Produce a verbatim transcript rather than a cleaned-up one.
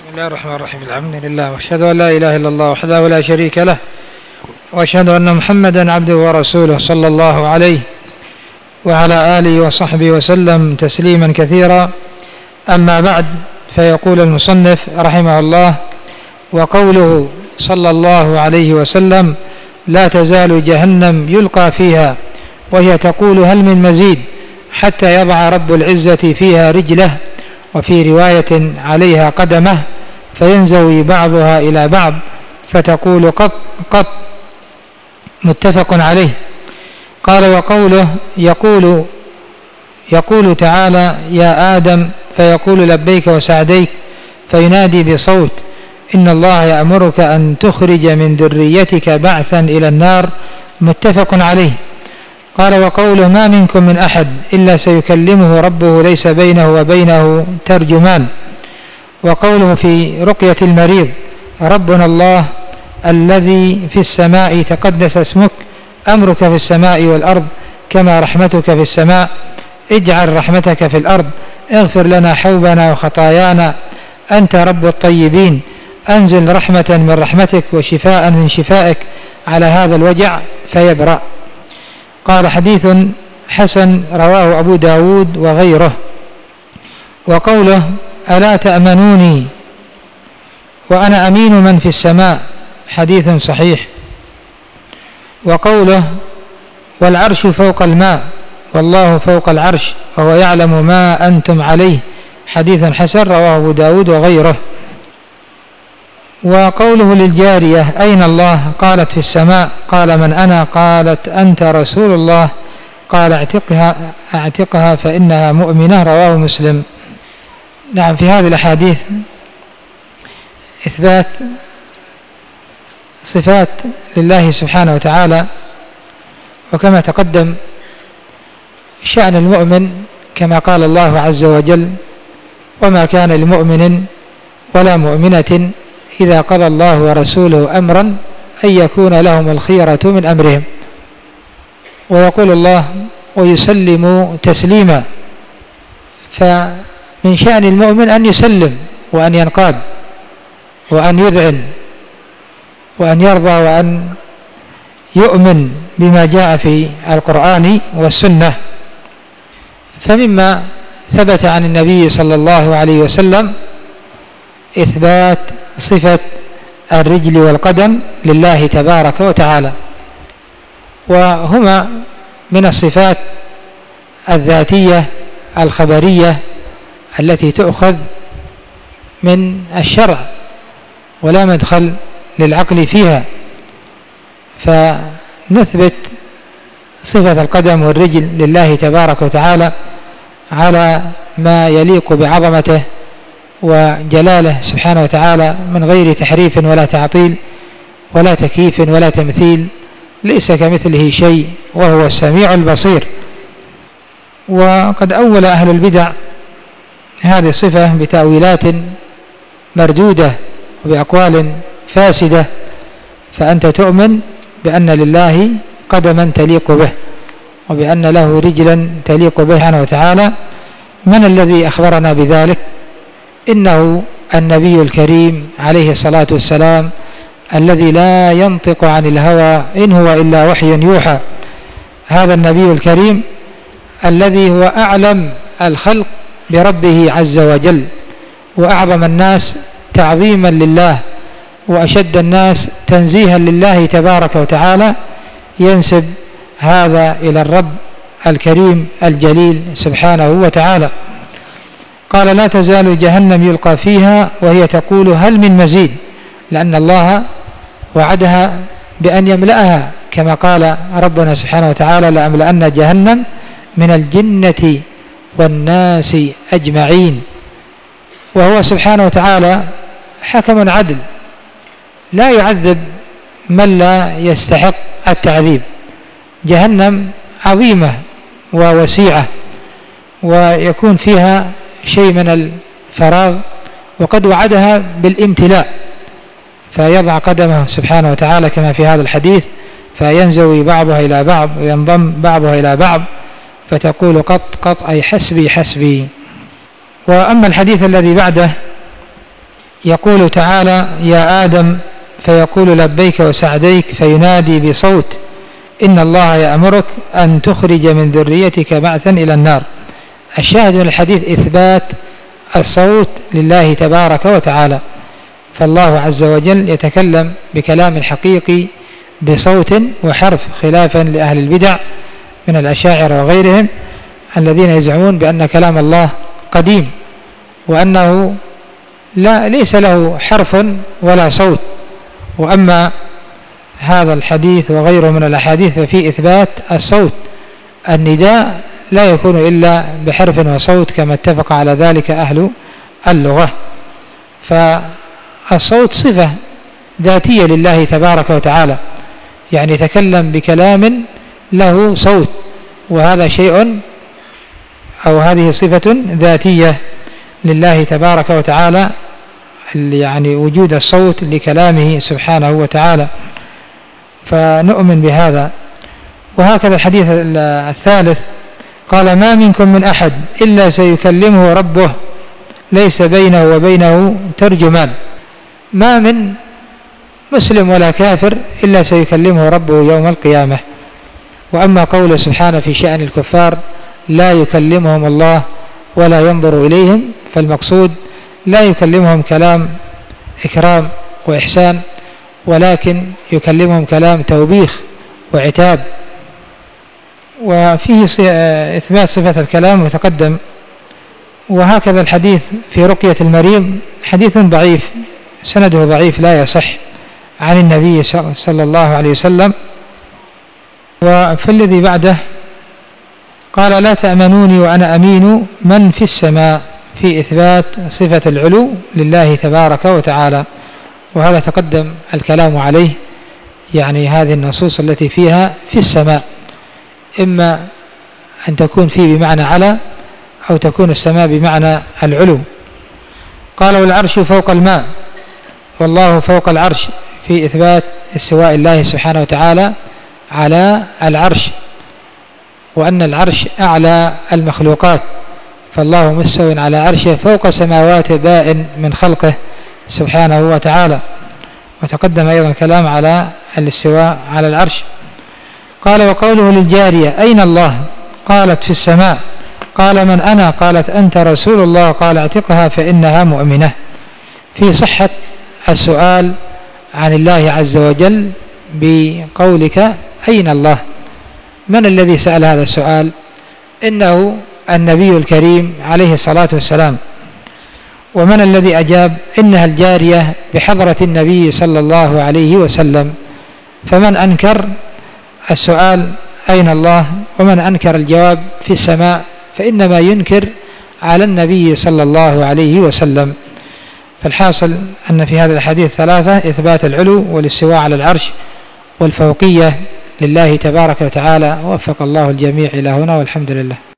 بسم الله الرحمن الرحيم. الحمد لله واشهد ان لا اله الا الله وحده لا شريك له واشهد ان محمدا عبده ورسوله صلى الله عليه وعلى اله وصحبه وسلم تسليما كثيرا. اما بعد، فيقول المصنف رحمه الله: وقوله صلى الله عليه وسلم: لا تزال جهنم يلقى فيها وهي تقول هل من مزيد حتى يضع رب العزة فيها رجله، وفي رواية عليها قدمه، فينزوي بعضها إلى بعض فتقول قط قط، متفق عليه. قال: وقوله يقول يقول تعالى: يا آدم، فيقول لبيك وسعديك، فينادي بصوت: إن الله يأمرك أن تخرج من ذريتك بعثا إلى النار، متفق عليه. قال: وقوله ما منكم من أحد إلا سيكلمه ربه ليس بينه وبينه ترجمان. وقوله في رقية المريض: ربنا الله الذي في السماء تقدس اسمك، أمرك في السماء والأرض كما رحمتك في السماء، اجعل رحمتك في الأرض، اغفر لنا حوبنا وخطايانا، أنت رب الطيبين، أنزل رحمة من رحمتك وشفاء من شفائك على هذا الوجع فيبرأ. قال: حديث حسن رواه أبو داود وغيره. وقوله: ألا تأمنوني وأنا أمين من في السماء، حديث صحيح. وقوله: والعرش فوق الماء والله فوق العرش وهو يعلم ما أنتم عليه، حديث حسن رواه أبو داود وغيره. وقوله للجارية: أين الله؟ قالت: في السماء. قال: من أنا؟ قالت: أنت رسول الله. قال: اعتقها اعتقها فإنها مؤمنة، رواه مسلم. نعم، في هذه الأحاديث إثبات صفات لله سبحانه وتعالى، وكما تقدم شأن المؤمن كما قال الله عز وجل: وما كان لمؤمن ولا مؤمنة إذا قضى الله ورسوله أمرا أن يكون لهم الخيرة من أمرهم. ويقول الله: ويسلم تسليما. فمن شأن المؤمن أن يسلم وأن ينقاد وأن يذعن وأن يرضى وأن يؤمن بما جاء في القرآن والسنة. فمما ثبت عن النبي صلى الله عليه وسلم إثبات صفة الرجل والقدم لله تبارك وتعالى، وهما من الصفات الذاتية الخبرية التي تؤخذ من الشرع ولا مدخل للعقل فيها. فنثبت صفة القدم والرجل لله تبارك وتعالى على ما يليق بعظمته وجلاله سبحانه وتعالى، من غير تحريف ولا تعطيل ولا تكييف ولا تمثيل، ليس كمثله شيء وهو السميع البصير. وقد أول أهل البدع هذه الصفة بتأويلات مردودة وبأقوال فاسدة. فأنت تؤمن بأن لله قدما تليق به وبأن له رجلا تليق به سبحانه وتعالى. من الذي أخبرنا بذلك؟ إنه النبي الكريم عليه الصلاة والسلام، الذي لا ينطق عن الهوى إن هو إلا وحي يوحى. هذا النبي الكريم الذي هو أعلم الخلق بربه عز وجل، وأعظم الناس تعظيما لله، وأشد الناس تنزيها لله تبارك وتعالى، ينسب هذا إلى الرب الكريم الجليل سبحانه وتعالى. قال: لا تزال جهنم يلقى فيها وهي تقول هل من مزيد، لأن الله وعدها بأن يملأها، كما قال ربنا سبحانه وتعالى: لأملأن جهنم من الجنة والناس أجمعين. وهو سبحانه وتعالى حكم عدل، لا يعذب من لا يستحق التعذيب. جهنم عظيمة ووسيعة، ويكون فيها شيء من الفراغ، وقد وعدها بالامتلاء، فيضع قدمه سبحانه وتعالى كما في هذا الحديث، فينزوي بعضها إلى بعض وينضم بعضها إلى بعض فتقول قط قط، أي حسبي حسبي. وأما الحديث الذي بعده يقول تعالى: يا آدم، فيقول لبيك وسعديك، فينادي بصوت: إن الله يأمرك أن تخرج من ذريتك بعثا إلى النار. الشاهد من الحديث إثبات الصوت لله تبارك وتعالى، فالله عز وجل يتكلم بكلام حقيقي بصوت وحرف، خلافا لأهل البدع من الأشاعرة وغيرهم الذين يزعمون بأن كلام الله قديم، وأنه لا ليس له حرف ولا صوت. وأما هذا الحديث وغيره من الأحاديث ففي إثبات الصوت، النداء لا يكون إلا بحرف وصوت كما اتفق على ذلك أهل اللغة. فالصوت صفة ذاتية لله تبارك وتعالى، يعني يتكلم بكلام له صوت، وهذا شيء أو هذه صفة ذاتية لله تبارك وتعالى، يعني وجود الصوت لكلامه سبحانه وتعالى، فنؤمن بهذا. وهكذا الحديث الثالث قال: ما منكم من أحد إلا سيكلمه ربه ليس بينه وبينه ترجمان. ما من مسلم ولا كافر إلا سيكلمه ربه يوم القيامة. وأما قوله سبحانه في شأن الكفار: لا يكلمهم الله ولا ينظر إليهم، فالمقصود لا يكلمهم كلام إكرام وإحسان، ولكن يكلمهم كلام توبيخ وعتاب. وفيه إثبات صفة الكلام وتقدم. وهكذا الحديث في رقية المريض حديث ضعيف، سنده ضعيف لا يصح عن النبي صلى الله عليه وسلم. وفي الذي بعده قال: لا تأمنوني وأنا أمين من في السماء، في إثبات صفة العلو لله تبارك وتعالى، وهذا تقدم الكلام عليه، يعني هذه النصوص التي فيها في السماء إما أن تكون فيه بمعنى على، أو تكون السماء بمعنى العلو. قال: والعرش فوق الماء، والله فوق العرش، في إثبات استواء الله سبحانه وتعالى على العرش، وأن العرش أعلى المخلوقات، فالله مستو على عرشه فوق سماوات بائن من خلقه سبحانه وتعالى. وتقدم أيضا كلام على الاستواء على العرش. قال: وقوله للجارية: أين الله؟ قالت: في السماء. قال: من أنا؟ قالت: أنت رسول الله. قال: اعتقها فإنها مؤمنة. في صحة السؤال عن الله عز وجل بقولك: أين الله؟ من الذي سأل هذا السؤال؟ إنه النبي الكريم عليه الصلاة والسلام. ومن الذي أجاب؟ إنها الجارية بحضرة النبي صلى الله عليه وسلم. فمن أنكر السؤال أين الله ومن أنكر الجواب في السماء فإنما ينكر على النبي صلى الله عليه وسلم. فالحاصل أن في هذا الحديث ثلاثة: إثبات العلو والاستواء على العرش والفوقية لله تبارك وتعالى. وفق الله الجميع إلى هنا، والحمد لله.